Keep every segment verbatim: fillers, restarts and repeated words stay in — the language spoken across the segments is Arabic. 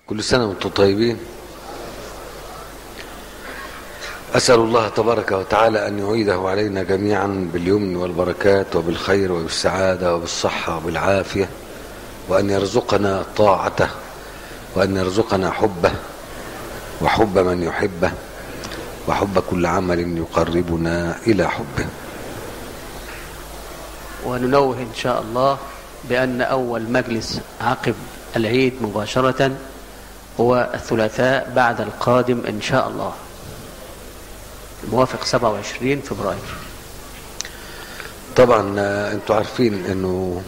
كل سنة وانتم طيبين. أسأل الله تبارك وتعالى أن يعيده علينا جميعا باليمن والبركات وبالخير وبالسعادة وبالصحة وبالعافية، وأن يرزقنا طاعته، وأن يرزقنا حبه وحب من يحبه وحب كل عمل يقربنا إلى حبه. وننوه إن شاء الله بأن أول مجلس عقب العيد مباشرة هو الثلاثاء بعد القادم إن شاء الله، الموافق سبعة وعشرين فبراير. طبعا انتوا عارفين انه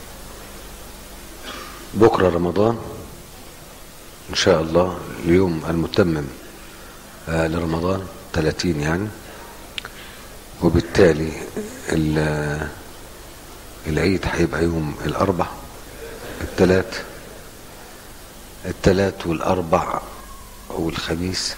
بكرة رمضان ان شاء الله، اليوم المتمم لرمضان ثلاثين يعني، وبالتالي العيد هيبقى يوم الاربع الثلاث الثلاث والاربع والخميس.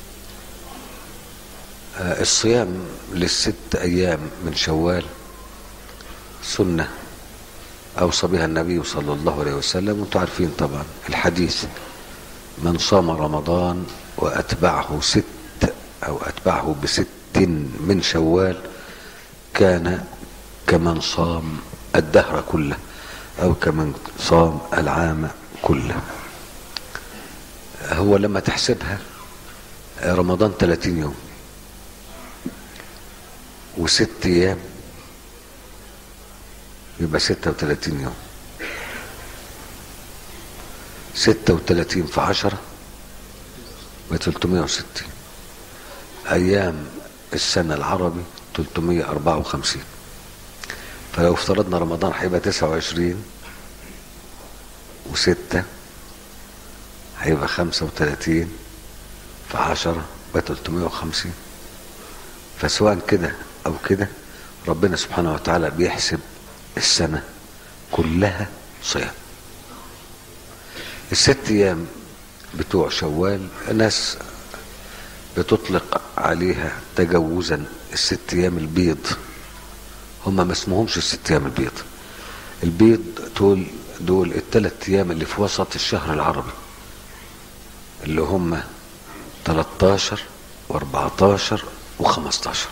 الصيام للست ايام من شوال سنة اوصى بها النبي صلى الله عليه وسلم، وانتم عارفين طبعا الحديث: من صام رمضان واتبعه ست او اتبعه بست من شوال كان كمن صام الدهر كله او كمن صام العام كله. هو لما تحسبها رمضان ثلاثين يوم وست ايام يبقى ستة وثلاثين يوم، ستة وثلاثين في عشرة بثلاثمائة وستين ايام السنة العربي ثلاثمائة وأربعة وخمسين. فلو افترضنا رمضان هيبقى تسعة وعشرين وستة هيبقى خمسة وثلاثين في عشرة بثلاثمائة وخمسين. فسواء كده او كده ربنا سبحانه وتعالى بيحسب السنة كلها صيام. الست ايام بتوع شوال ناس بتطلق عليها تجوزا الست ايام البيض، هما ما اسمهمش الست ايام البيض. البيض دول دول الثلاث ايام اللي في وسط الشهر العربي، اللي هم تلتاشر واربعتاشر وخمستاشر،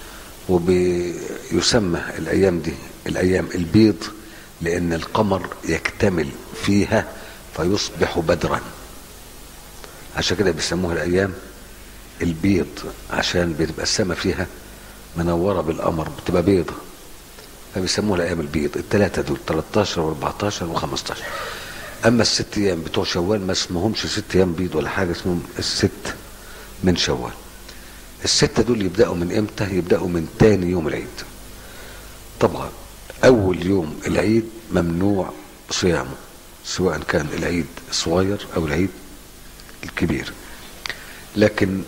وبيسمى الايام دي الايام البيض لان القمر يكتمل فيها فيصبح بدرا، عشان كده بيسموها الايام البيض، عشان بتبقى السماء فيها منوره بالقمر بتبقى بيضه، فبيسموها الايام البيض. الثلاثه دول تلتاشر واربعتاشر وخمستاشر. اما الست ايام بتوع شوال ما اسمهمش ست ايام بيض ولا حاجه، اسمهم الست من شوال. الستة دول يبدأوا من امتى؟ يبدأوا من تاني يوم العيد. طبعا اول يوم العيد ممنوع صيامه، سواء كان العيد الصغير او العيد الكبير، لكن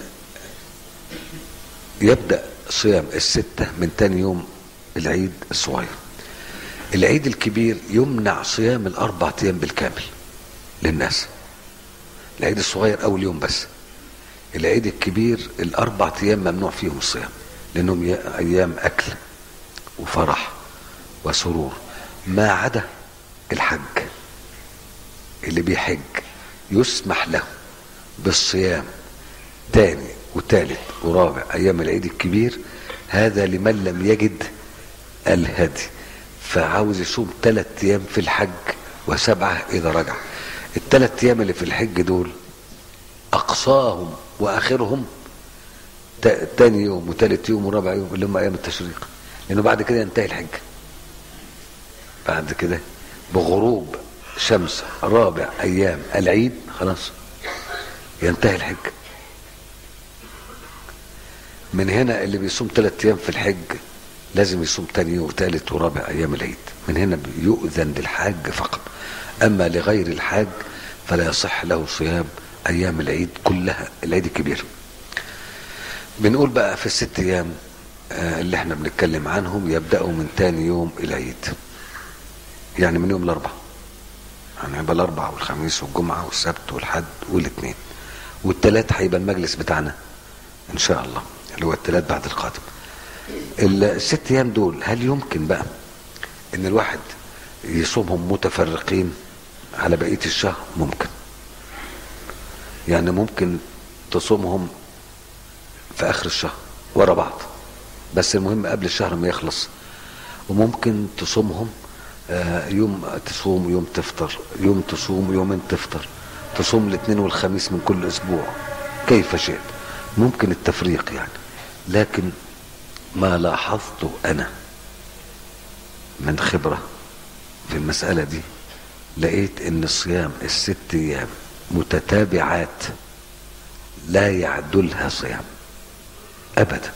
يبدأ صيام الستة من تاني يوم العيد الصغير. العيد الكبير يمنع صيام الاربع ايام بالكامل للناس. العيد الصغير اول يوم بس. العيد الكبير الاربع ايام ممنوع فيهم الصيام، لانهم ايام اكل وفرح وسرور، ما عدا الحج. اللي بيحج يسمح له بالصيام تاني وتالت ورابع ايام العيد الكبير، هذا لمن لم يجد الهدي، فعاوز يصوم ثلاث ايام في الحج وسبعه اذا رجع. الثلاث ايام اللي في الحج دول اقصاهم واخرهم تاني يوم وتالت يوم ورابع يوم اللي هم ايام التشريق، لانه بعد كده ينتهي الحج. بعد كده بغروب شمس رابع ايام العيد خلاص ينتهي الحج. من هنا اللي بيصوم ثلاث ايام في الحج لازم يصوم تاني وتالت ورابع ايام العيد، من هنا يؤذن للحاج فقط. اما لغير الحاج فلا يصح له صيام ايام العيد كلها، العيد الكبير. بنقول بقى في الست ايام اللي احنا بنتكلم عنهم يبدأوا من تاني يوم العيد، يعني من يوم الاربعاء، يعني هيبقى الاربعاء والخميس والجمعة والسبت والحد والاثنين والثلاث هيبقى المجلس بتاعنا ان شاء الله اللي هو الثلاث بعد القادم. الست ايام دول هل يمكن بقى ان الواحد يصومهم متفرقين على بقية الشهر؟ ممكن، يعني ممكن تصومهم في اخر الشهر ورا بعض، بس المهم قبل الشهر ما يخلص. وممكن تصومهم يوم تصوم ويوم تفطر، يوم تصوم ويومين تفطر، تصوم الاثنين والخميس من كل اسبوع كيف شئت. ممكن التفريق يعني. لكن ما لاحظته انا من خبرة في المسألة دي، لقيت ان الصيام الست ايام متتابعات لا يعدلها صيام ابدا.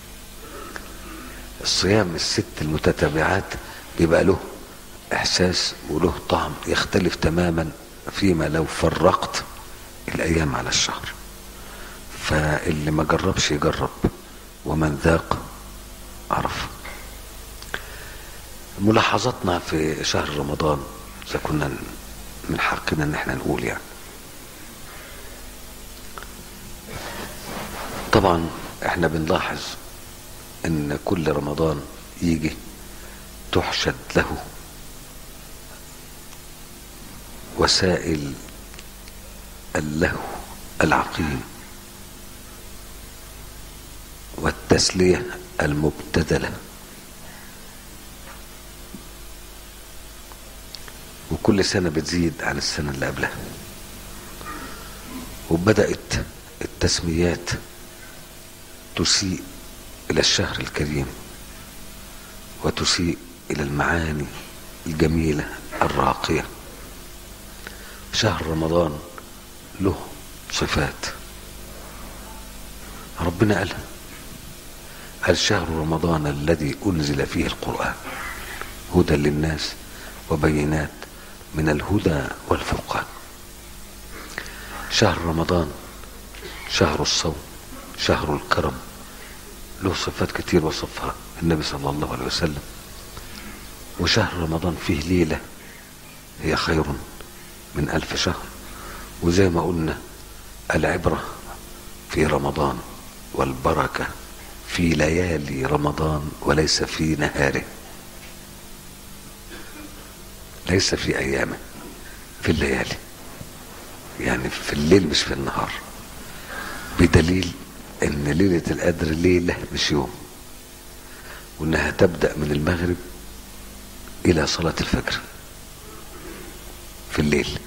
الصيام الست المتتابعات بيبقى له احساس وله طعم يختلف تماما فيما لو فرقت الايام على الشهر. فاللي ما جربش يجرب، ومن ذاق عرف. ملاحظتنا في شهر رمضان اذا كنا من حقنا ان احنا نقول يعني، طبعا احنا بنلاحظ ان كل رمضان يجي تحشد له وسائل اللهو العقيم والتسلية المبتذلة، وكل سنة بتزيد عن السنة اللي قبلها. وبدأت التسميات تسيء إلى الشهر الكريم وتسيء إلى المعاني الجميلة الراقية. شهر رمضان له صفات ربنا قالها، قال شهر رمضان الذي أنزل فيه القرآن هدى للناس وبينات من الهدى والفرقان. شهر رمضان شهر الصوم، شهر الكرم، له صفات كتير وصفها النبي صلى الله عليه وسلم. وشهر رمضان فيه ليلة هي خير من ألف شهر. وزي ما قلنا العبرة في رمضان والبركة في ليالي رمضان وليس في نهاره، ليس في أيامه، في الليالي، يعني في الليل مش في النهار. بدليل ان ليلة القدر ليلة مش يوم، وانها تبدأ من المغرب الى صلاة الفجر في الليل.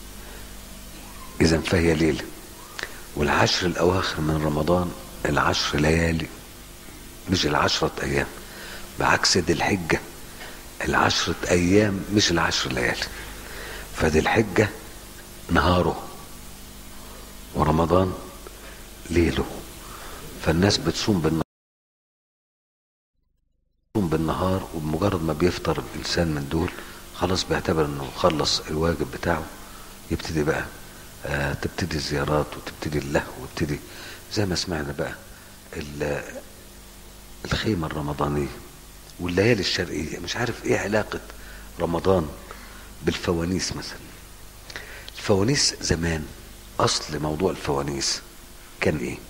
اذا فهي ليلة. والعشر الاواخر من رمضان العشر ليالي مش العشرة ايام، بعكس ذي الحجة العشرة ايام مش العشر ليالي. فذي الحجة نهاره ورمضان ليله. فالناس بتصوم بالنهار بالنهار وبمجرد ما بيفطر الانسان من دول خلاص بيعتبر انه خلص الواجب بتاعه، يبتدي بقى آه تبتدي الزيارات وتبتدي اللهو وتبتدي زي ما سمعنا بقى الخيمة الرمضانية والليالي الشرقية. مش عارف ايه علاقة رمضان بالفوانيس مثلا. الفوانيس زمان، اصل موضوع الفوانيس كان ايه؟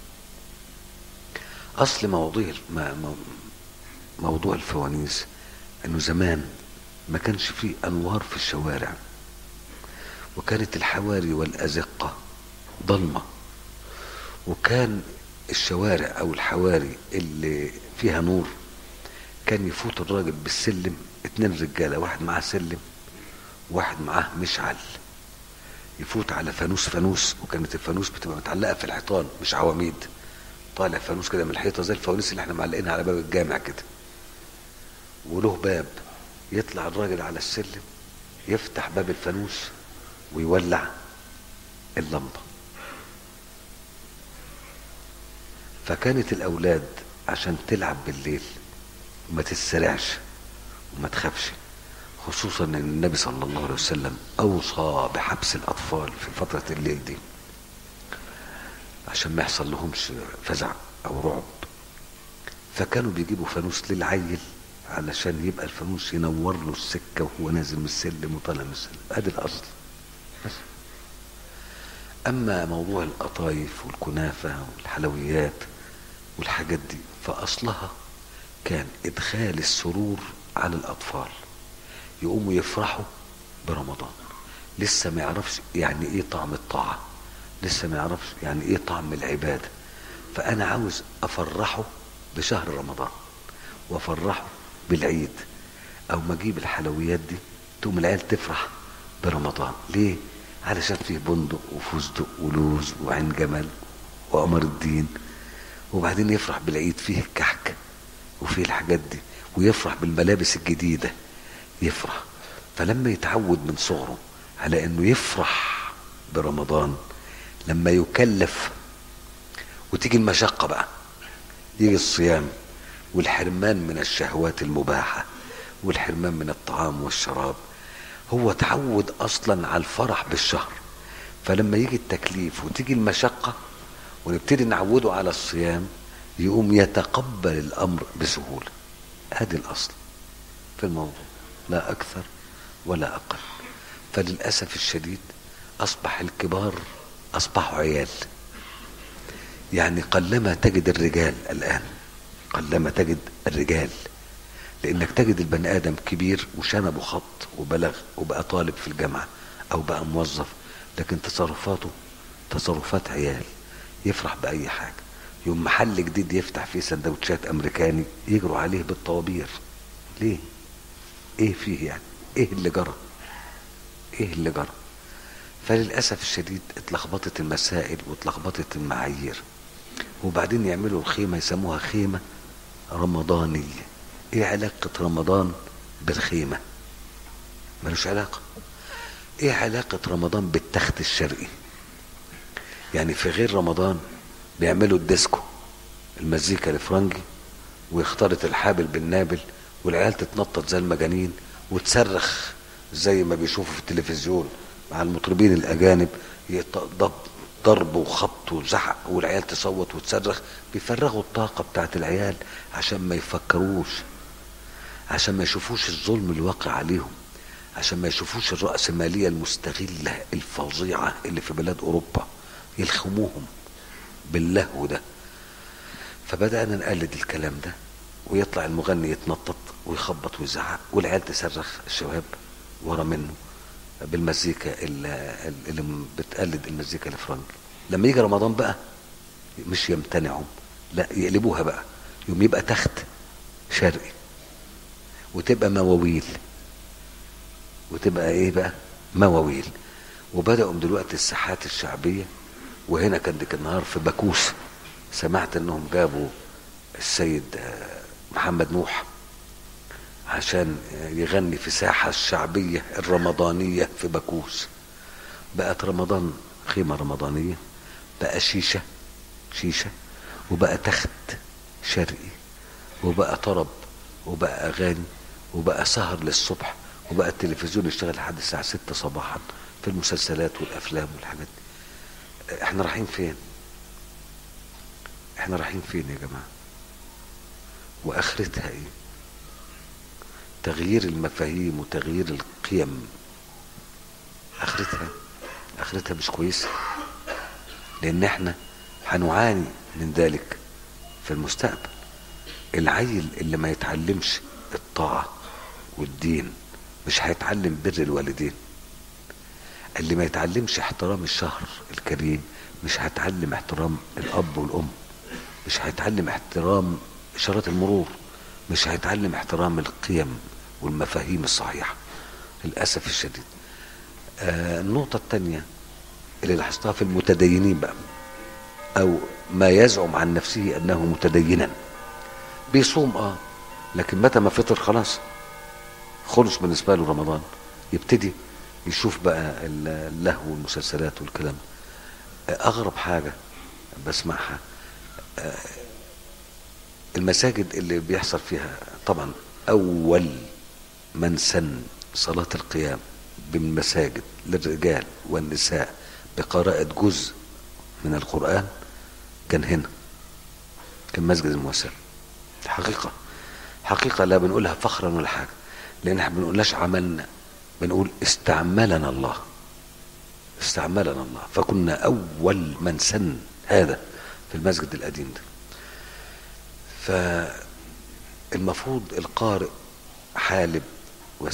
اصل موضوع موضوع الفوانيس انه زمان ما كانش فيه انوار في الشوارع، وكانت الحواري والازقة ضلمة، وكان الشوارع او الحواري اللي فيها نور كان يفوت الراجل بالسلم اتنين رجالة، واحد معاه سلم واحد معاه مشعل، يفوت على فانوس فانوس. وكانت الفانوس بتبقى متعلقة في الحيطان مش عواميد، طالع فانوس كده من الحيطة زي الفوانيس اللي احنا معلقينها على باب الجامع كده، وله باب. يطلع الراجل على السلم يفتح باب الفانوس ويولع اللمبة. فكانت الاولاد عشان تلعب بالليل وما تتسرعش وما تخافش، خصوصا ان النبي صلى الله عليه وسلم اوصى بحبس الاطفال في فترة الليل دي عشان ما يحصل لهمش فزع او رعب. فكانوا بيجيبوا فانوس للعيل علشان يبقى الفانوس ينور له السكة وهو نازل من السلم وطالع من السلم. ادي الاصل بس. اما موضوع القطايف والكنافة والحلويات والحاجات دي فاصلها كان ادخال السرور على الاطفال، يقوموا يفرحوا برمضان. لسه ما يعرفش يعني ايه طعم الطاعة، لسه ما يعرفش يعني ايه طعم العبادة. فانا عاوز افرحه بشهر رمضان وافرحه بالعيد، او ما اجيب الحلويات دي تقوم العيال تفرح برمضان. ليه؟ علشان فيه بندق وفستق ولوز وعين جمل وقمر الدين، وبعدين يفرح بالعيد فيه الكحك وفيه الحاجات دي، ويفرح بالملابس الجديدة يفرح. فلما يتعود من صغره على انه يفرح برمضان، لما يكلف وتيجي المشقة بقى، يجي الصيام والحرمان من الشهوات المباحة والحرمان من الطعام والشراب، هو تعود اصلا على الفرح بالشهر. فلما يجي التكليف وتيجي المشقة ونبتدي نعوده على الصيام، يقوم يتقبل الامر بسهولة. هذه الاصل في الموضوع، لا اكثر ولا اقل. فللاسف الشديد اصبح الكبار اصبحوا عيال. يعني قلما تجد الرجال الان، قلما تجد الرجال، لانك تجد البني ادم كبير وشنبه خط وبلغ وبقى طالب في الجامعة او بقى موظف، لكن تصرفاته تصرفات عيال. يفرح باي حاجة، يوم محل جديد يفتح فيه سندوتشات امريكاني يجروا عليه بالطوابير. ليه؟ ايه فيه يعني؟ ايه اللي جرى؟ ايه اللي جرى؟ فللاسف الشديد اتلخبطت المسائل واتلخبطت المعايير، وبعدين يعملوا الخيمة يسموها خيمة رمضانية. ايه علاقة رمضان بالخيمة؟ ملوش علاقة. ايه علاقة رمضان بالتخت الشرقي؟ يعني في غير رمضان بيعملوا الديسكو، المزيكا الفرنجي، ويختلط الحابل بالنابل، والعيال تتنطط زي المجانين وتصرخ زي ما بيشوفوا في التلفزيون مع المطربين الاجانب، ضرب وخبط وزعق، والعيال تصوت وتصرخ. بيفرغوا الطاقة بتاعت العيال عشان ما يفكروش، عشان ما يشوفوش الظلم الواقع عليهم، عشان ما يشوفوش الرأسمالية المستغلة الفظيعة اللي في بلاد أوروبا، يلخموهم باللهو ده. فبدأنا نقلد الكلام ده، ويطلع المغني يتنطط ويخبط ويزعق، والعيال تصرخ الشباب ورا منه بالمزيكا اللي بتقلد المزيكا الفرنجي. لما يجي رمضان بقى مش يمتنعوا، لا يقلبوها بقى، يوم يبقى تخت شرقي وتبقى مواويل، وتبقى ايه بقى؟ مواويل. وبدأوا دلوقتي الساحات الشعبية. وهنا كان ديك النهار في باكوس سمعت انهم جابوا السيد محمد نوح عشان يغني في ساحة الشعبية الرمضانية في باكوس. بقت رمضان خيمة رمضانية، بقى شيشة شيشة، وبقى تخت شرقي، وبقى طرب، وبقى أغاني، وبقى سهر للصبح، وبقى التلفزيون يشتغل لحد الساعة ستة صباحا في المسلسلات والأفلام والحاجات دي. احنا رايحين فين؟ احنا رايحين فين يا جماعة؟ وآخرتها ايه؟ تغيير المفاهيم وتغيير القيم، اخرتها اخرتها مش كويسه، لان احنا هنعاني من ذلك في المستقبل. العيل اللي ما يتعلمش الطاعه والدين مش هيتعلم بر الوالدين. اللي ما يتعلمش احترام الشهر الكريم مش هيتعلم احترام الاب والام، مش هيتعلم احترام اشارات المرور، مش هيتعلم احترام القيم والمفاهيم الصحيحة للأسف الشديد. آه النقطة الثانية اللي لاحظتها في المتدينين بقى، أو ما يزعم عن نفسه أنه متدينا، بيصوم اه لكن متى ما فطر خلاص خلص بالنسبة له رمضان، يبتدي يشوف بقى اللهو والمسلسلات والكلام. آه أغرب حاجة بسمعها آه المساجد اللي بيحصل فيها، طبعا أول من سن صلاة القيام بالمساجد للرجال والنساء بقراءة جزء من القرآن كان هنا، كان مسجد المواساة. حقيقة حقيقة لا بنقولها فخرا ولا حاجة، لأن احنا بنقولناش عملنا، بنقول استعملنا الله، استعملنا الله. فكنا أول من سن هذا في المسجد القديم ده. فالمفروض القارئ حالب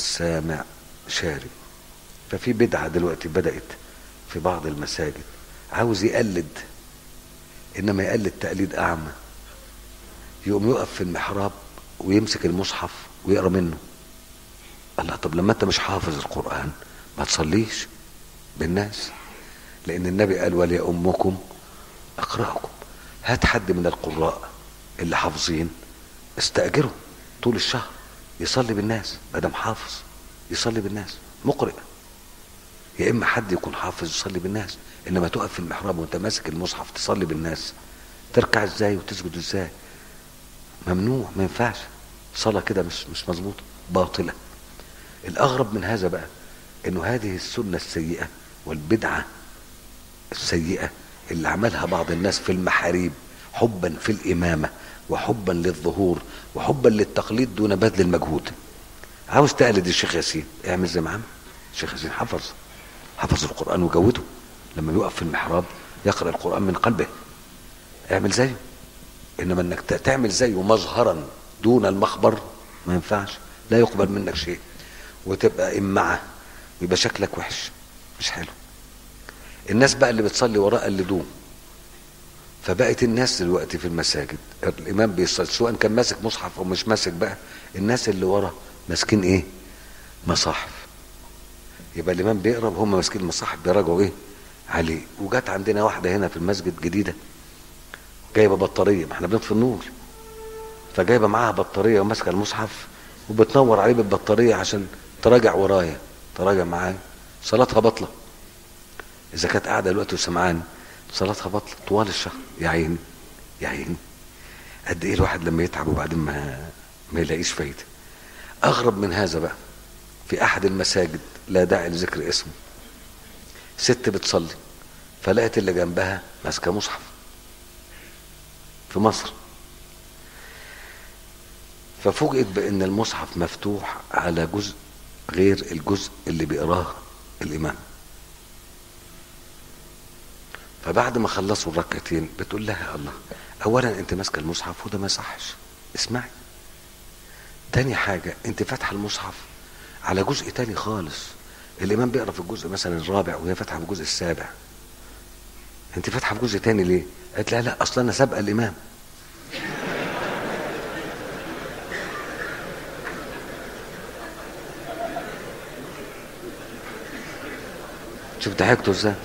والسامع شارب. ففي بدعة دلوقتي بدأت في بعض المساجد عاوز يقلد، انما يقلد تقليد اعمى. يقوم يقف في المحراب ويمسك المصحف ويقرا منه. الله، طب لما انت مش حافظ القرآن ما تصليش بالناس، لان النبي قال وليؤمكم اقرأكم. هات حد من القراء اللي حافظين استأجره طول الشهر يصلي بالناس، ما دام حافظ يصلي بالناس مقرئ. يا اما حد يكون حافظ يصلي بالناس، انما تقف في المحراب وانت ماسك المصحف تصلي بالناس، تركع ازاي وتسجد ازاي؟ ممنوع، ما ينفعش. صلاة كده مش مش مظبوطة، باطلة. الاغرب من هذا بقى انه هذه السنة السيئة والبدعة السيئة اللي عملها بعض الناس في المحاريب حبا في الامامة وحبا للظهور وحبا للتقليد دون بذل المجهود. عاوز تقلد الشيخ ياسين، اعمل زي ما عمل الشيخ ياسين. حفظ حفظ القرآن وجوده، لما يقف في المحراب يقرأ القرآن من قلبه، اعمل زيه. انما انك تعمل زيه مظهرا دون المخبر ما ينفعش، لا يقبل منك شيء، وتبقى امعة ويبقى شكلك وحش، مش حلو. الناس بقى اللي بتصلي وراء قلدوه، فبقت الناس دلوقتي في المساجد الامام بيصلي سواء كان ماسك مصحف او مش ماسك، بقى الناس اللي ورا ماسكين ايه؟ مصاحف. يبقى الامام بيقرا وهم ماسكين المصاحف بيراجعوا ايه عليه. وجات عندنا واحده هنا في المسجد جديده جايبه بطاريه، ما احنا بنطفي النور، فجايبه معاها بطاريه وماسكه المصحف وبتنور عليه بالبطاريه عشان تراجع ورايا، تراجع معايا. صلاتها بطله اذا كانت قاعده دلوقتي وسمعاني، صلاتها بطله طوال الشهر. يا عيني يا عيني، قد ايه الواحد لما يتعب وبعدين ما ما يلاقيش فايده. اغرب من هذا بقى، في احد المساجد لا داعي لذكر اسمه، ست بتصلي فلقت اللي جنبها ماسكه مصحف في مصر، ففوجئت بان المصحف مفتوح على جزء غير الجزء اللي بيقراه الامام. فبعد ما خلصوا الركعتين بتقول لها الله، اولا انت ماسكه المصحف وده ما يصحش، اسمعي. تاني حاجه انت فاتحه المصحف على جزء تاني خالص، الامام بيقرا في الجزء مثلا الرابع وهي فاتحه في الجزء السابع، انت فاتحه في جزء تاني ليه؟ قالت لا لا اصلا انا سابقه الامام. شوف ضحكته ازاي.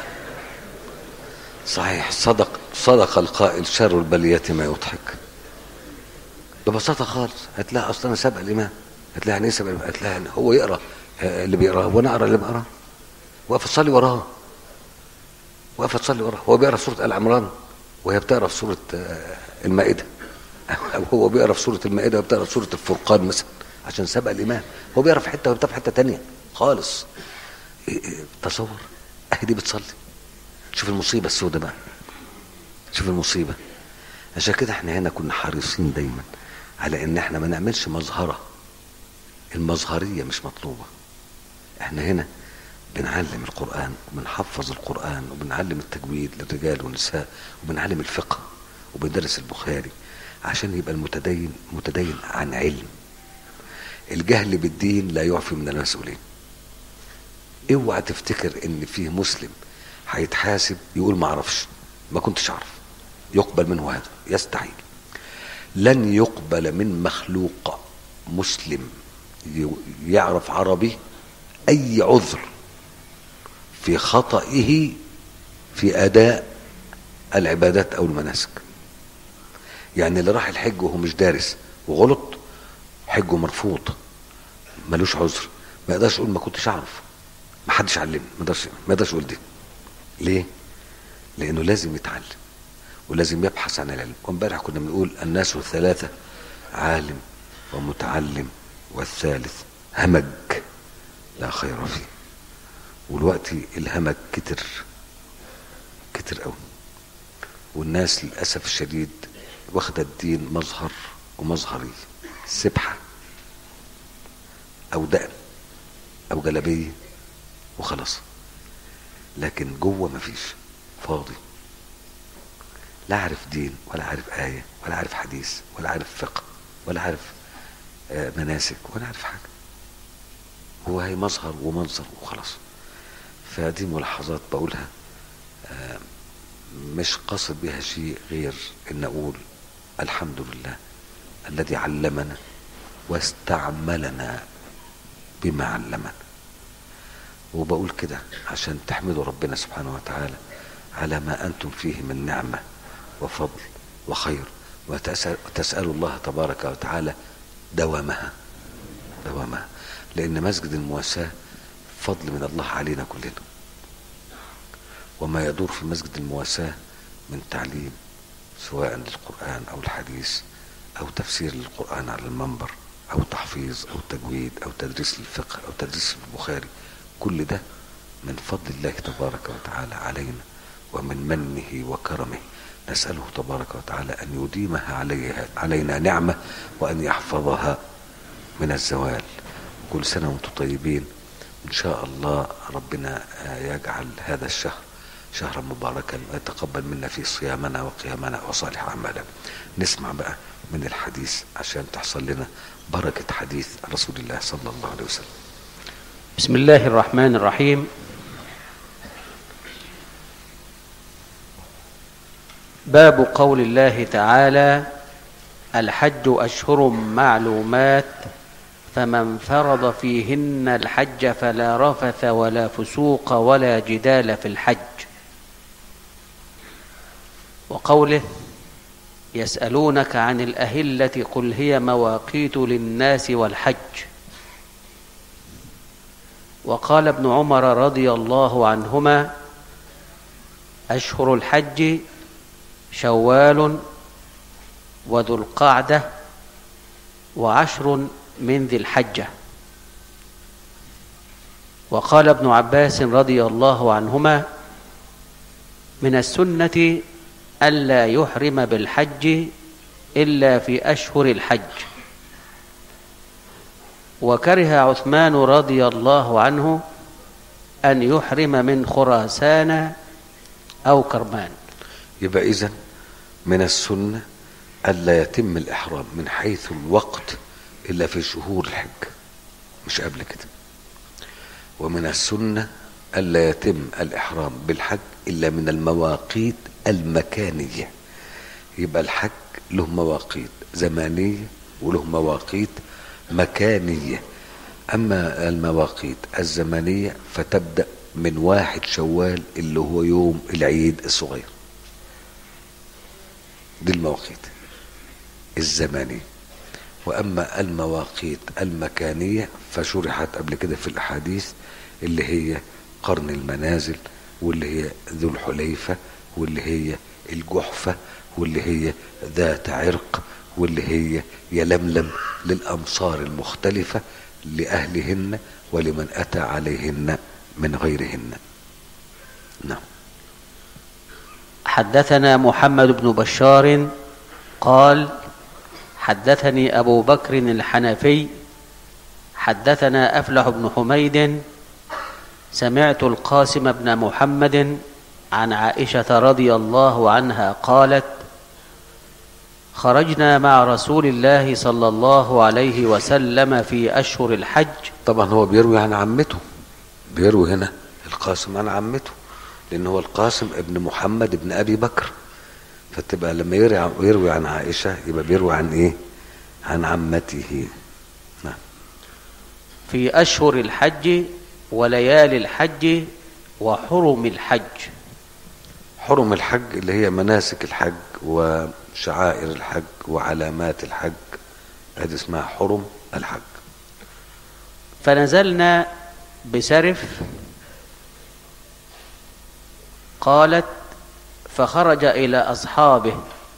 صحيح، صدق صدق القائل شر البليات ما يضحك. ببساطه خالص قالت لها اصلا انا سابقه الامام. قالت لها يعني ايه سابقه الامام؟ قالت لها هو يقرا اللي بيقراه وانا اقرا اللي بقراه، واقف تصلي وراه، واقف تصلي وراه. هو بيقرا في سوره ال عمران وهي بتقرا في سوره المائده، او هو بيقرا في سوره المائده وهي بتقرا في سوره الفرقان مثلا، عشان سبق الامام. هو بيقرا في حته وهي في حته تانية خالص. تصور اهي دي بتصلي. شوف المصيبه السوداء بقى، شوف المصيبه. عشان كده احنا هنا كنا حريصين دايما على ان احنا ما نعملش مظهره، المظهريه مش مطلوبه. احنا هنا بنعلم القرآن وبنحفظ القرآن وبنعلم التجويد للرجال والنساء وبنعلم الفقه وبندرس البخاري عشان يبقى المتدين متدين عن علم. الجهل بالدين لا يعفي من المسؤولين. اوعى تفتكر ان فيه مسلم هيتحاسب يقول ما اعرفش، ما كنتش اعرف، يقبل منه هذا، يستحيل. لن يقبل من مخلوق مسلم يعرف عربي اي عذر في خطئه في اداء العبادات او المناسك. يعني اللي راح الحج وهو مش دارس وغلط حجه مرفوض، ملوش عذر. ما يقدرش يقول ما كنتش اعرف، ما حدش علمني، ما يقدرش ما يقدرش يقول دي. ليه؟ لانه لازم يتعلم ولازم يبحث عن العلم. وامبارح كنا بنقول الناس الثلاثه عالم ومتعلم والثالث همج لا خير فيه. والوقت الهمج كتر كتر قوي، والناس للاسف الشديد واخده الدين مظهر ومظهري، سبحه او دقن او جلابيه وخلاص، لكن جوه مفيش، فاضي. لا عارف دين ولا عارف آية ولا عارف حديث ولا عارف فقه ولا عارف مناسك ولا عارف حاجة. هو هي مظهر ومنظر وخلاص. فدي ملاحظات بقولها مش قصد بها شيء غير ان اقول الحمد لله الذي علمنا واستعملنا بما علمنا. وبقول كده عشان تحمدوا ربنا سبحانه وتعالى على ما أنتم فيه من نعمة وفضل وخير، وتسألوا الله تبارك وتعالى دوامها دوامها لأن مسجد المواساة فضل من الله علينا كلنا، وما يدور في مسجد المواساة من تعليم سواء للقرآن أو الحديث أو تفسير للقرآن على المنبر أو تحفيظ أو تجويد أو تدريس للفقه أو تدريس البخاري، كل ده من فضل الله تبارك وتعالى علينا ومن منه وكرمه. نسأله تبارك وتعالى أن يديمها عليها علينا نعمة وأن يحفظها من الزوال. كل سنة وانتم طيبين، إن شاء الله ربنا يجعل هذا الشهر شهرا مباركا ويتقبل منا فيه صيامنا وقيامنا وصالح أعمالنا. نسمع بقى من الحديث عشان تحصل لنا بركة حديث رسول الله صلى الله عليه وسلم. بسم الله الرحمن الرحيم. باب قول الله تعالى: الحج أشهر معلومات فمن فرض فيهن الحج فلا رفث ولا فسوق ولا جدال في الحج. وقوله: يسألونك عن الأهلة قل هي مواقيت للناس والحج. وقال ابن عمر رضي الله عنهما: أشهر الحج شوال وذو القعدة وعشر من ذي الحجة. وقال ابن عباس رضي الله عنهما: من السنة ألا يحرم بالحج إلا في أشهر الحج. وكره عثمان رضي الله عنه أن يحرم من خراسان أو كرمان. يبقى إذن من السنة ألا يتم الإحرام من حيث الوقت إلا في شهور الحج، مش قبل كده. ومن السنة ألا يتم الإحرام بالحج إلا من المواقيت المكانية. يبقى الحج له مواقيت زمانية وله مواقيت مكانية. أما المواقيت الزمانية فتبدأ من واحد شوال اللي هو يوم العيد الصغير، دي المواقيت الزمانية. وأما المواقيت المكانية فشرحت قبل كده في الأحاديث، اللي هي قرن المنازل، واللي هي ذو الحليفة، واللي هي الجحفة، واللي هي ذات عرق، واللي هي يلملم، للأمصار المختلفة لأهلهن ولمن أتى عليهن من غيرهن. نعم. حدثنا محمد بن بشار قال: حدثني أبو بكر الحنفي حدثنا أفلح بن حميد سمعت القاسم بن محمد عن عائشة رضي الله عنها قالت: خرجنا مع رسول الله صلى الله عليه وسلم في أشهر الحج. طبعا هو بيروي عن عمته، بيروي هنا القاسم عن عمته، لأنه هو القاسم ابن محمد ابن أبي بكر، فتبقى لما يروي عن عائشة يبقى بيروي عن إيه؟ عن عمته. نعم. في أشهر الحج وليالي الحج وحرم الحج. حرم الحج اللي هي مناسك الحج وشعائر الحج وعلامات الحج، هذه اسمها حرم الحج. فنزلنا بسرف. قالت: فخرج إلى أصحابه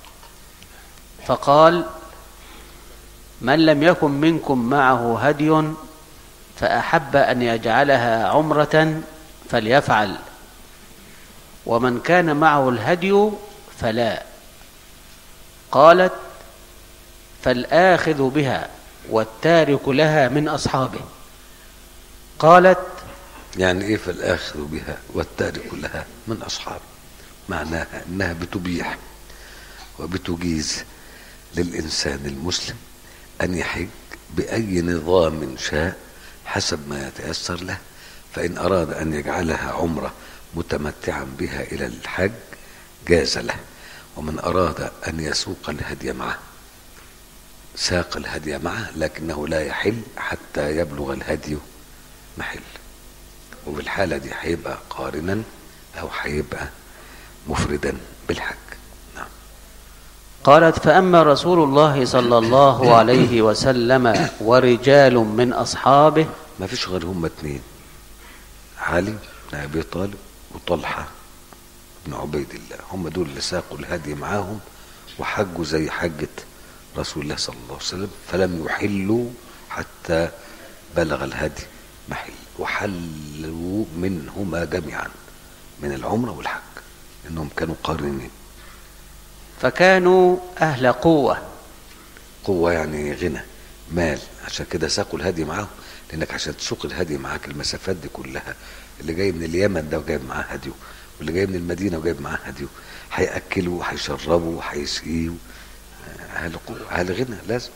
فقال: من لم يكن منكم معه هدي فأحب أن يجعلها عمرة فليفعل، ومن كان معه الهدي فلا. قالت: فالآخذ بها والتارك لها من أصحابه. قالت: يعني إيه فالآخذ بها والتارك لها من أصحابه؟ معناها أنها بتبيح وبتجيز للإنسان المسلم أن يحج بأي نظام شاء حسب ما يتيسر له. فإن أراد أن يجعلها عمرة متمتعا بها إلى الحج جاز له. ومن أراد أن يسوق الهدي معه ساق الهدي معه، لكنه لا يحل حتى يبلغ الهدي محل، وفي الحالة دي هيبقى قارنا أو هيبقى مفردا بالحج. نعم. قالت: فأما رسول الله صلى الله عليه وسلم ورجال من أصحابه. ما فيش غير هم اتنين، علي بن أبي طالب وطلحة بن عبيد الله، هم دول اللي ساقوا الهدي معاهم وحجوا زي حجة رسول الله صلى الله عليه وسلم، فلم يحلوا حتى بلغ الهدي محل، وحلوا منهما جميعا من العمرة والحج، انهم كانوا قارنين. فكانوا أهل قوة. قوة يعني غنى مال، عشان كده ساقوا الهدي معاهم، لانك عشان تسوق الهدي معاك المسافات دي كلها، اللي جاي من اليمن ده وجايب معاه هديه، واللي جاي من المدينة وجايب معاه هديه، هيأكلوا وهيشربوا وهيسقيوا، أهل قوة أهل غنى لازم.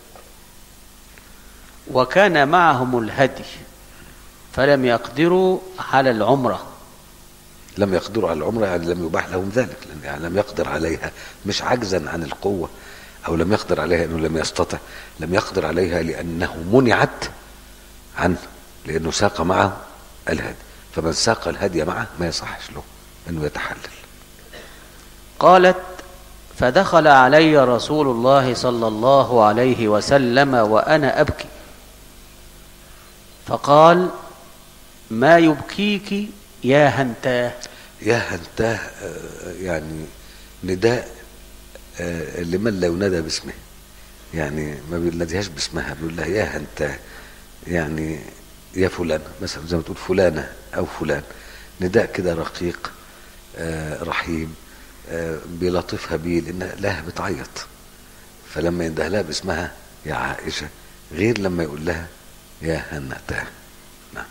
وكان معهم الهدي فلم يقدروا على العمرة. لم يقدروا على العمرة يعني لم يباح لهم ذلك، لأن يعني لم يقدر عليها، مش عجزا عن القوة، أو لم يقدر عليها أنه لم يستطع، لم يقدر عليها لأنه منعت عنه، لأنه ساق معه الهدي، فمن ساق الهدي معه ما يصحش له أنه يتحلل. قالت: فدخل علي رسول الله صلى الله عليه وسلم وأنا أبكي، فقال: ما يبكيك يا هنتاه؟ يا هنتاه يعني نداء لمن لا ينادى باسمه، يعني ما بيناديهاش باسمها، بيقول لها يا هنتاه، يعني يا فلان مثلا، زي ما تقول فلانة أو فلان، نداء كده رقيق رحيم بيلطفها بيه، لأنها لها بتعيط، فلما ينده لها باسمها يا عائشة غير لما يقول لها يا هنتاه. نعم.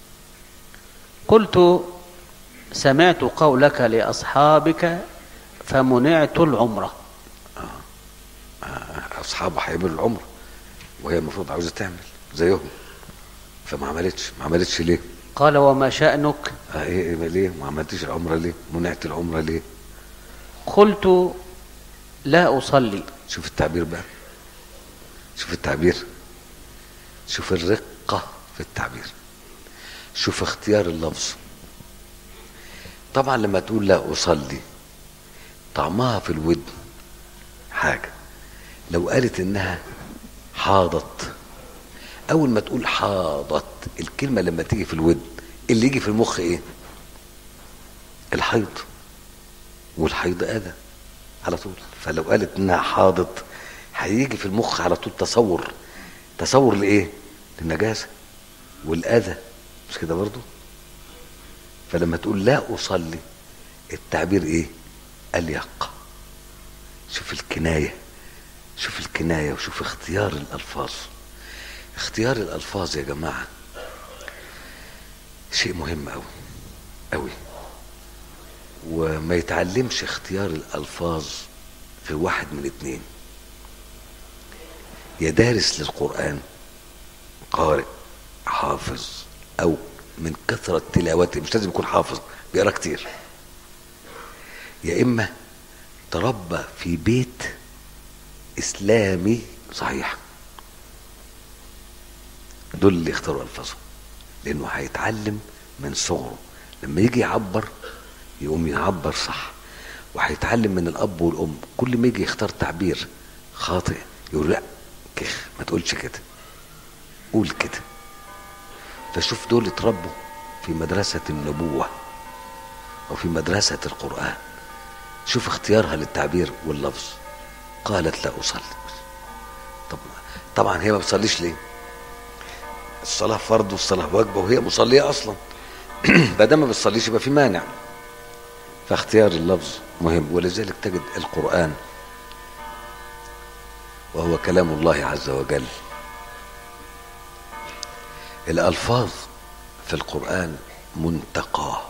قلت: سمعت قولك لأصحابك فمنعت العمرة. آه. آه. أصحابه هيعملوا العمرة وهي المفروض عاوزة تعمل زيهم، فما عملتش. ما عملتش ليه؟ قال: وما شأنك؟ آه إيه ليه ما عملتش العمرة ليه؟ منعت العمرة ليه؟ قلت: لا أصلي. شوف التعبير بقى، شوف التعبير، شوف الرقة في التعبير، شوف اختيار اللفظ. طبعا لما تقول لا أصلي طعمها في الودن حاجة، لو قالت إنها حاضت، أول ما تقول حاضت الكلمة لما تيجي في الودن اللي يجي في المخ إيه؟ الحيض، والحيض أذى على طول، فلو قالت إنها حاضت هيجي في المخ على طول تصور، تصور لإيه؟ للنجاسة والأذى، مش كده برضو؟ فلما تقول لا أصلي التعبير إيه؟ أليق. شوف الكناية، شوف الكناية وشوف اختيار الألفاظ. اختيار الألفاظ يا جماعة شيء مهم أوي أوي، وما يتعلمش اختيار الألفاظ في واحد من اتنين: يا دارس للقرآن قارئ حافظ، أو من كثرة تلاوته، مش لازم يكون حافظ بيقرأ كتير، يا إما تربى في بيت إسلامي صحيح. دول اللي يختاروا ألفاظهم، لأنه هيتعلم من صغره، لما يجي يعبر يقوم يعبر صح، وهيتعلم من الأب والأم، كل ما يجي يختار تعبير خاطئ يقول لا كخ ما تقولش كده، قول كده. فشوف دول اتربوا في مدرسة النبوة وفي مدرسة القرآن، شوف اختيارها للتعبير واللفظ. قالت لا أصلي. طب طبعا هي ما بتصليش ليه؟ الصلاة فرض والصلاة واجبة وهي مصلية أصلا بدل ما بتصليش يبقى في مانع، فاختيار اللفظ مهم. ولذلك تجد القرآن وهو كلام الله عز وجل، الألفاظ في القرآن منتقى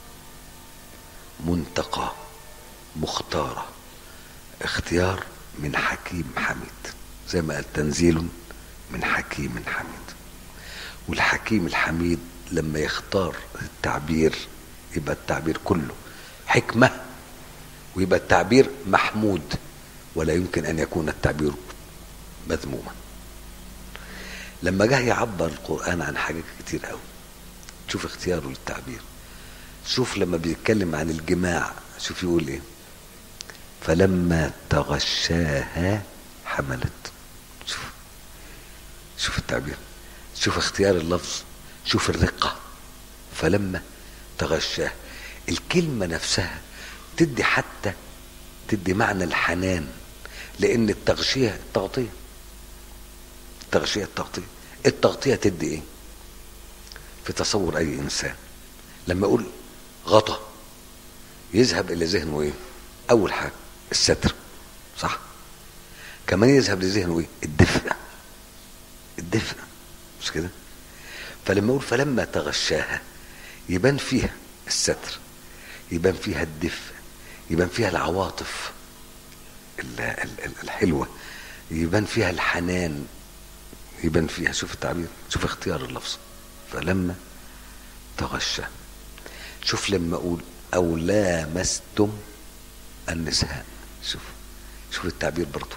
منتقى مختارة، اختيار من حكيم حميد، زي ما قال تنزيل من حكيم حميد. والحكيم الحميد لما يختار التعبير يبقى التعبير كله حكمة، ويبقى التعبير محمود، ولا يمكن أن يكون التعبير مذموما. لما جه يعبر القرآن عن حاجات كتير قوي، شوف اختياره للتعبير. شوف لما بيتكلم عن الجماع، شوف يقول ايه: فلما تغشاها حملت. شوف شوف التعبير، شوف اختيار اللفظ، شوف الرقة. فلما تغشاها، الكلمة نفسها تدي حتى تدي معنى الحنان، لأن التغشية التغطية التغشية التغطية التغطية تدي ايه في تصور أي إنسان؟ لما أقول غطى يذهب إلى ذهنه ايه؟ أول حاجة الستر، صح؟ كمان يذهب لذهنه ايه؟ الدفء. الدفء، مش كده؟ فلما أقول فلما تغشاها، يبان فيها الستر، يبان فيها الدفء، يبان فيها العواطف الحلوة، يبان فيها الحنان، يبان فيها. شوف التعبير، شوف اختيار اللفظ. فلما تغشى. شوف لما أقول أو لامستم النساء، شوف شوف التعبير برضو،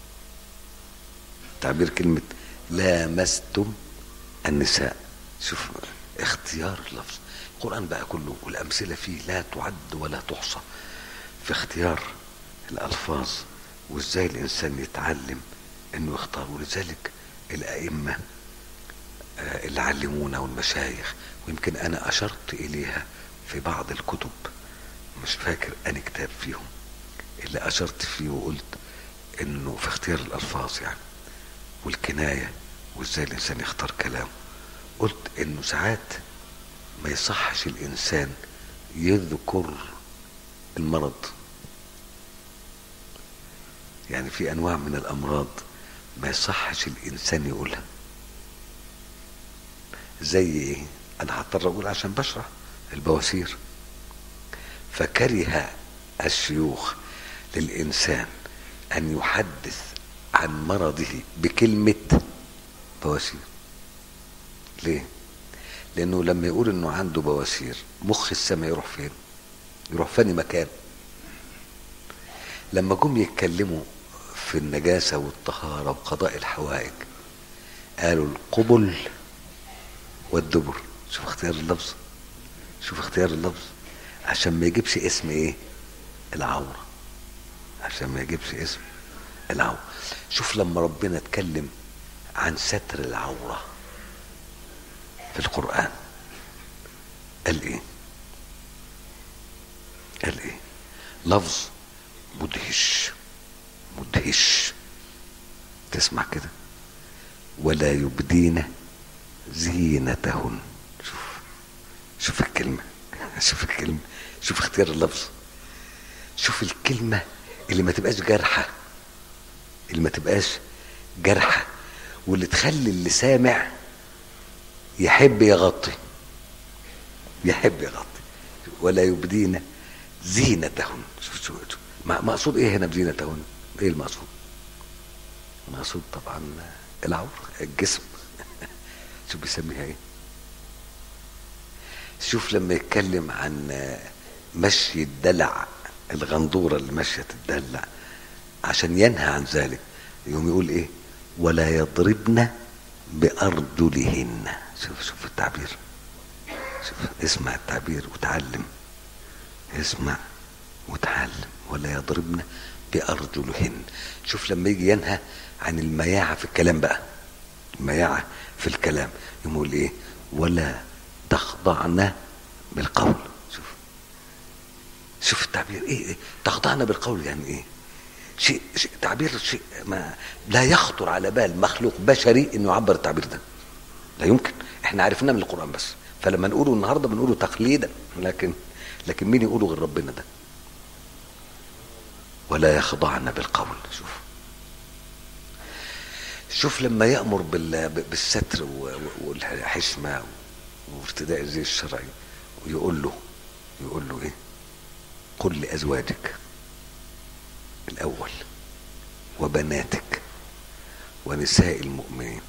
تعبير كلمة لامستم النساء. شوف اختيار اللفظ. القرآن بقى كله والأمثلة فيه لا تعد ولا تحصى في اختيار الألفاظ، وازاي الإنسان يتعلم انه يختار. ولذلك الأئمة اللي علمونا والمشايخ، ويمكن أنا أشرت إليها في بعض الكتب، مش فاكر أنا كتاب فيهم اللي أشرت فيه وقلت إنه في اختيار الألفاظ يعني والكناية، وإزاي الإنسان يختار كلامه، قلت إنه ساعات ما يصحش الإنسان يذكر المرض. يعني في أنواع من الأمراض ما يصحش الإنسان يقولها. زي إيه؟ أنا هضطر أقول عشان بشرح البواسير. فكره الشيوخ للإنسان أن يحدث عن مرضه بكلمة بواسير. ليه؟ لأنه لما يقول إنه عنده بواسير، مخ السمع يروح فين؟ يروح فاني مكان. لما جم يتكلموا في النجاسة والطهارة وقضاء الحوائج، قالوا القبل والدبر. شوف اختيار اللفظ، شوف اختيار اللفظ، عشان ما يجيبش اسم ايه؟ العورة، عشان ما يجيبش اسم العورة. شوف لما ربنا اتكلم عن ستر العورة في القرآن قال ايه؟ قال ايه؟ لفظ مدهش مدهش. تسمع كده؟ ولا يبدين زينتهن. شوف شوف الكلمة، شوف الكلمة، شوف اختيار اللفظ، شوف الكلمة اللي ما تبقاش جارحة، اللي ما تبقاش جارحة، واللي تخلي اللي سامع يحب يغطي، يحب يغطي. ولا يبدين زينتهن. شوف شوف مقصود ايه هنا بزينتهن؟ ايه المقصود؟ المقصود طبعا العورة، الجسم. شوف بيسميها ايه؟ شوف لما يتكلم عن مشي الدلع، الغندورة اللي ماشية تدلع، عشان ينهى عن ذلك يوم يقول ايه؟ ولا يضربن بأرجلهن. شوف شوف التعبير، شوف اسمع التعبير وتعلم، اسمع وتعلم. ولا يضربن بأرجلهن. شوف لما يجي ينهى عن المياعة في الكلام بقى، المياعة في الكلام، يقول ايه؟ ولا تخضعن بالقول. شوف شوف التعبير ايه, إيه؟ تخضعن بالقول يعني ايه؟ شيء, شيء تعبير شيء ما لا يخطر على بال مخلوق بشري انه يعبر التعبير ده، لا يمكن. احنا عرفناه من القرآن بس، فلما نقوله النهارده بنقوله تقليدا، لكن لكن مين يقوله غير ربنا ده؟ ولا يخضعن بالقول. شوف شوف لما يأمر بالستر والحشمة وارتداء الزي الشرعي، ويقول له يقول له ايه؟ قل لأزواجك الأول وبناتك ونساء المؤمنين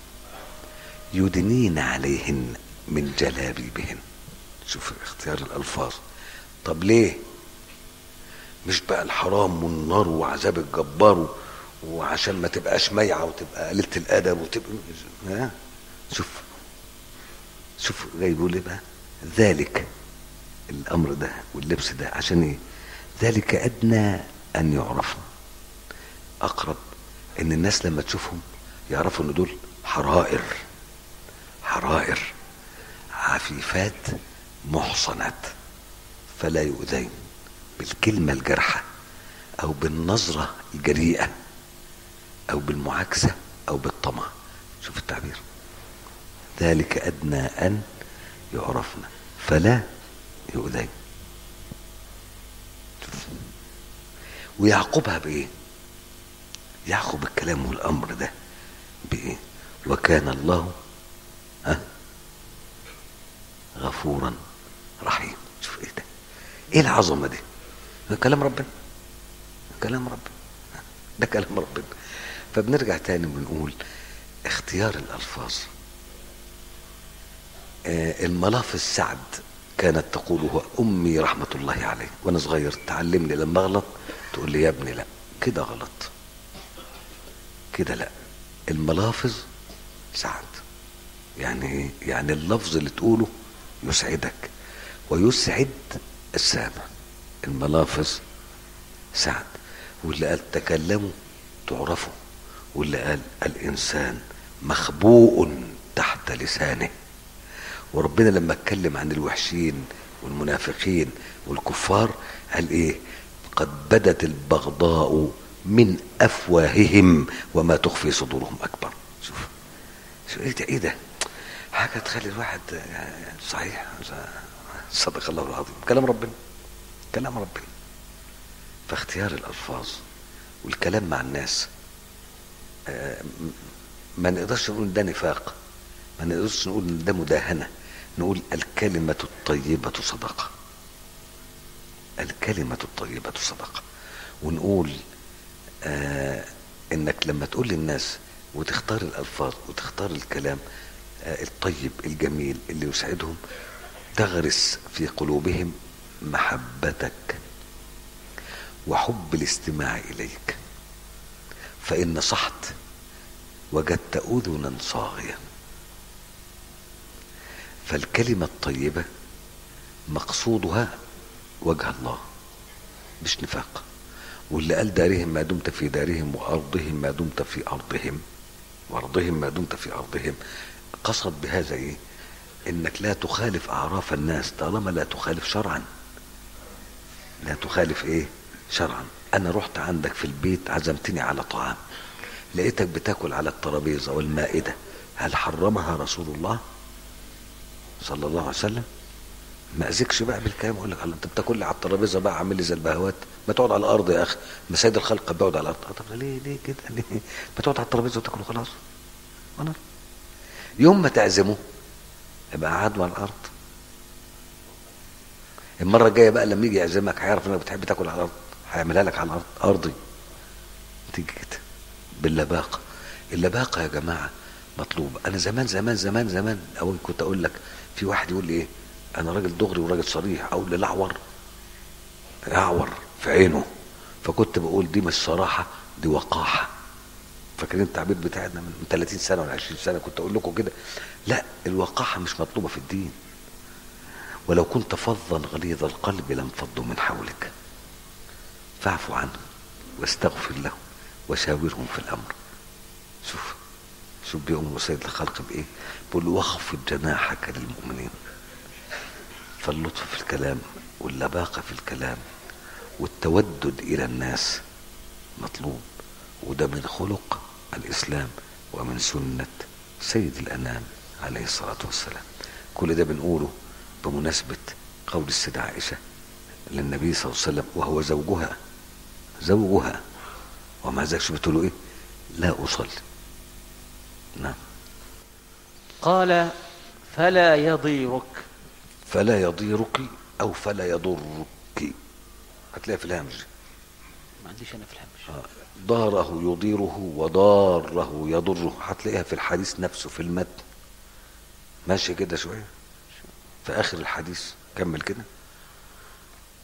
يدنين عليهن من جلابيبهن. شوف اختيار الألفاظ، طب ليه؟ مش بقى الحرام والنار وعذاب الجبار وعشان ما تبقاش ميعة وتبقى قليلة الأدب وتبقى ها؟ شوف شوف جاي بيقول ايه بقى؟ ذلك الأمر ده واللبس ده عشان ايه؟ ذلك أدنى أن يعرفوا، أقرب إن الناس لما تشوفهم يعرفوا إن دول حرائر، حرائر عفيفات محصنات فلا يؤذين بالكلمة الجارحة أو بالنظرة الجريئة أو بالمعاكسة أو بالطمع. شوف التعبير، ذلك أدنى أن يعرفنا فلا يؤذين. ويعقبها بإيه؟ يعقب الكلام والأمر ده بإيه؟ وكان الله ها غفورا رحيم. شوف ايه ده؟ ايه العظمه دي؟ ده كلام ربنا، كلام ربنا، ده كلام ربنا. فبنرجع تاني بنقول اختيار الالفاظ. آه الملافظ سعد كانت تقوله امي رحمه الله عليه وانا صغير، تعلمني لما اغلط تقول لي يا ابني لا كده غلط، كده لا. الملافظ سعد يعني ايه؟ يعني اللفظ اللي تقوله يسعدك ويسعد السامع. الملافظ سعد. واللي قال تكلموا تعرفوا، واللي قال الانسان مخبوء تحت لسانه. وربنا لما اتكلم عن الوحشين والمنافقين والكفار قال ايه؟ قد بدت البغضاء من افواههم وما تخفي صدورهم اكبر. شوف شوف ايه ده؟ ايه ده؟ حاجه تخلي الواحد صحيح. صدق الله العظيم، كلام ربنا، كلام ربنا. فاختيار الالفاظ والكلام مع الناس ما نقدرش نقول ده نفاق، ما نقدرش نقول ان ده مداهنه، نقول الكلمه الطيبه صدقه، الكلمه الطيبه صدقه. ونقول آه انك لما تقول للناس وتختار الالفاظ وتختار الكلام آه الطيب الجميل اللي يسعدهم، تغرس في قلوبهم محبتك وحب الاستماع اليك. فان نصحت وجدت اذنا صاغيه. فالكلمه الطيبه مقصودها وجه الله مش نفاق. واللي قال دارهم ما دمت في دارهم وارضهم ما دمت في ارضهم وارضهم ما دمت في ارضهم، قصد بهذا ايه؟ انك لا تخالف اعراف الناس طالما لا تخالف شرعا. لا تخالف ايه؟ شرعا. انا رحت عندك في البيت عزمتني على طعام، لقيتك بتاكل على الترابيزه والمائده، هل حرمها رسول الله صلى الله عليه وسلم؟ ما اذكش بقى بالكلام اقول لك انت بتاكل على الترابيزه بقى عامل لي زي البهوات، ما تقعد على الارض يا اخي، ما سيد الخلق بيقعد على الارض. طب ليه ليه كده؟ ليه ما تقعد على الترابيزه وتاكل وخلاص؟ يوم ما تعزمه يبقى قعدوا على الارض. المره الجايه بقى لما يجي يعزمك هيعرف انك بتحب تاكل على الارض، هيعملها لك على الارض ارضي. تيجي كده باللباقه. اللباقه يا جماعه مطلوبه. انا زمان زمان زمان زمان اول كنت اقول لك، في واحد يقول لي ايه؟ انا راجل دغري وراجل صريح، اقول له الاعور اعور في عينه. فكنت بقول دي مش صراحه، دي وقاحه. فاكرين التعبير بتاعنا من ثلاثين سنه ولا عشرين سنه كنت اقول لكم كده. لا، الوقاحه مش مطلوبه في الدين. ولو كنت فظا غليظ القلب لانفضوا من حولك فاعف عنهم واستغفر لهم وشاورهم في الامر. شوف شوف بيقوم سيد الخلق بايه؟ بيقول واخفض جناحك للمؤمنين. فاللطف في الكلام واللباقه في الكلام والتودد الى الناس مطلوب، وده من خلق الاسلام ومن سنه سيد الانام عليه الصلاه والسلام. كل ده بنقوله بمناسبه قول السيده عائشه للنبي صلى الله عليه وسلم وهو زوجها زوجها ومع ذلك شو بتقولوا ايه؟ لا اصلي. نعم. قال فلا يضيرك. فلا يضيرك او فلا يضرك، هتلاقيها في الهمج. ما عنديش انا في الهمج. آه. ضاره يضيره وضاره يضره، هتلاقيها في الحديث نفسه في المتن. ماشي كده شويه في اخر الحديث كمل كده.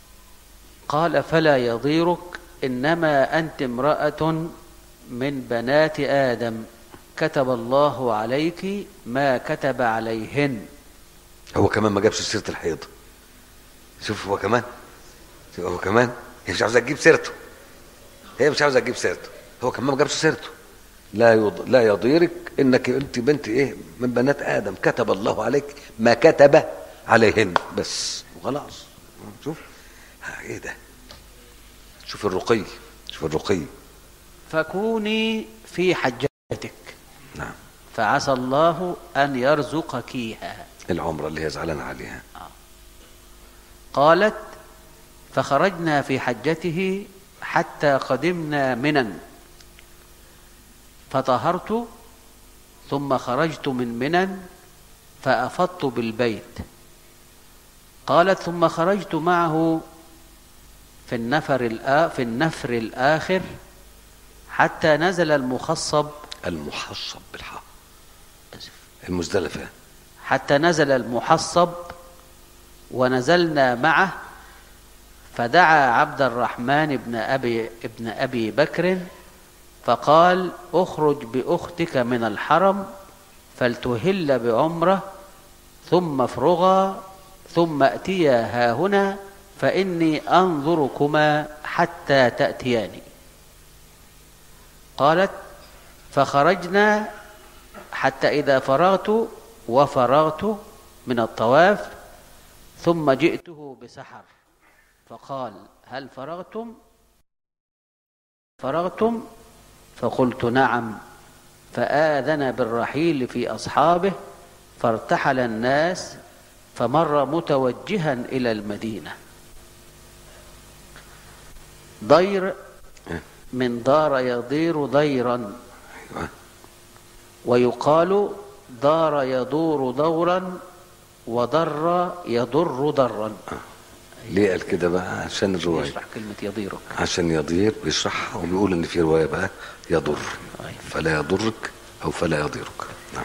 قال فلا يضيرك، إنما أنت امرأة من بنات آدم، كتب الله عليك ما كتب عليهن. هو كمان ما جابش سيرة الحيض. شوف هو كمان شوف هو كمان هي مش عاوزة تجيب سيرته، هي مش عاوزة تجيب سيرته، هو كمان ما جابش سيرته. لا يض... لا يضيرك انك انت بنت ايه من بنات ادم، كتب الله عليك ما كتب عليهن بس وخلاص. شوف ايه ده، شوف الرقي، شوف الرقي. فكوني في حجتك. نعم. فعسى الله أن يرزقكيها، العمرة اللي هي زعلانة عليها. آه. قالت فخرجنا في حجته حتى قدمنا منى، فطهرت ثم خرجت من منى فأفضت بالبيت. قالت ثم خرجت معه في النفر الآ... في النفر الآخر حتى نزل المخصب المحصب بالحق المزدلفة، حتى نزل المحصب ونزلنا معه، فدعا عبد الرحمن بن أبي, ابن أبي بكر فقال اخرج بأختك من الحرم فلتهل بعمرة ثم افرغا ثم أتيا هاهنا فإني أنظركما حتى تأتياني. قالت فخرجنا حتى إذا فرغت وفرغت من الطواف ثم جئته بسحر فقال هل فرغتم؟ فرغتم؟ فقلت نعم. فآذن بالرحيل في أصحابه فارتحل الناس فمر متوجها إلى المدينة. ضير من دار يضير ضيرا، ويقال دار يدور دورا وضر يضر ضرا. ليه قال كده بقى؟ عشان الرواية يشرح كلمة يضيرك، عشان يضير بيشرحها وبيقول ان في رواية بقى يضر، فلا يضرك او فلا يضيرك. نعم.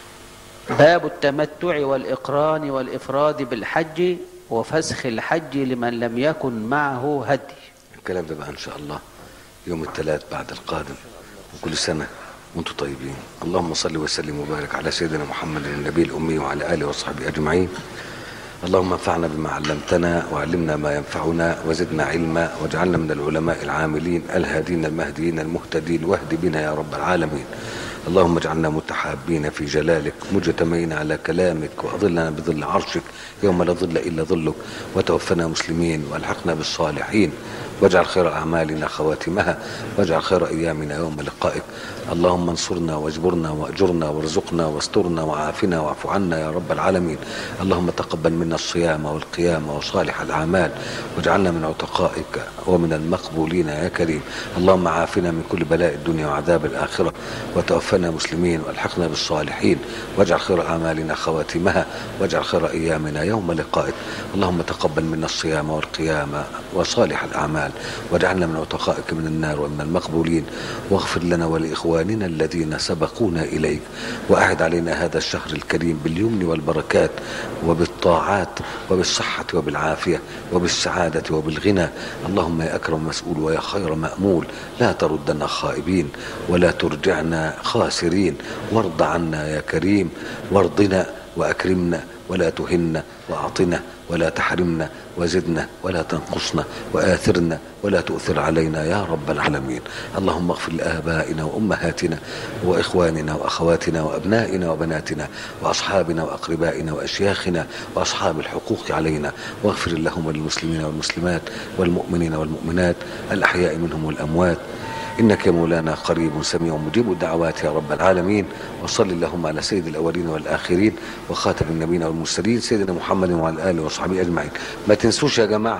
باب التمتع والإقران والإفراد بالحج وفسخ الحج لمن لم يكن معه هدي. الكلام ده بقى ان شاء الله يوم الثلاث بعد القادم، وكل سنة وانتم طيبين. اللهم صل وسلم وبارك على سيدنا محمد النبي الأمي وعلى آله وصحبه أجمعين. اللهم انفعنا بما علمتنا وعلمنا ما ينفعنا وزدنا علما واجعلنا من العلماء العاملين الهادين المهديين المهتدين، واهد بنا يا رب العالمين. اللهم اجعلنا متحابين في جلالك مجتمعين على كلامك، واظلنا بظل عرشك يوم لا ظل إلا ظلك، وتوفنا مسلمين والحقنا بالصالحين، واجعل خير أعمالنا خواتمها، واجعل خير أيامنا يوم لقائك. اللهم انصرنا واجبرنا وأجرنا وارزقنا واسترنا وعافنا واعف عنا يا رب العالمين. اللهم تقبل منا الصيام والقيام وصالح الأعمال، واجعلنا من عتقائك ومن المقبولين يا كريم. اللهم عافنا من كل بلاء الدنيا وعذاب الآخرة، وتوفنا مسلمين والحقنا بالصالحين، واجعل خير أعمالنا خواتمها، واجعل خير أيامنا يوم لقائك. اللهم تقبل منا الصيام والقيام وصالح الأعمال، واجعلنا من عتقائك من النار ومن المقبولين، واغفر لنا ولإخواننا الذين سبقونا إليك، وأعد علينا هذا الشهر الكريم باليمن والبركات وبالطاعات وبالصحة وبالعافية وبالسعادة وبالغنى. اللهم يا أكرم مسؤول ويا خير مأمول، لا تردنا خائبين ولا ترجعنا خاسرين، وارض عنا يا كريم، وارضنا وأكرمنا ولا تهنا، وأعطنا ولا تحرمنا، وزدنا ولا تنقصنا، وآثرنا ولا تؤثر علينا يا رب العالمين. اللهم اغفر لآبائنا وأمهاتنا وإخواننا وأخواتنا وأبنائنا وبناتنا وأصحابنا وأقربائنا وأشياخنا وأصحاب الحقوق علينا، واغفر اللهم للمسلمين والمسلمات والمؤمنين والمؤمنات الأحياء منهم والأموات، إنك مولانا قريب سميع مجيب الدعوات يا رب العالمين. وصل اللهم على سيد الأولين والآخرين وخاتم النبيين والمرسلين سيدنا محمد وعلى آله وصحبه أجمعين. ما تنسوش يا جماعة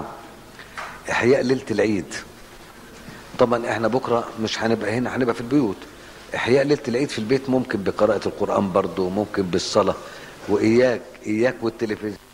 إحياء ليلة العيد. طبعا احنا بكرة مش هنبقى هنا، هنبقى في البيوت. إحياء ليلة العيد في البيت ممكن بقراءة القرآن برضو، ممكن بالصلاة، وإياك إياك والتلفزيون.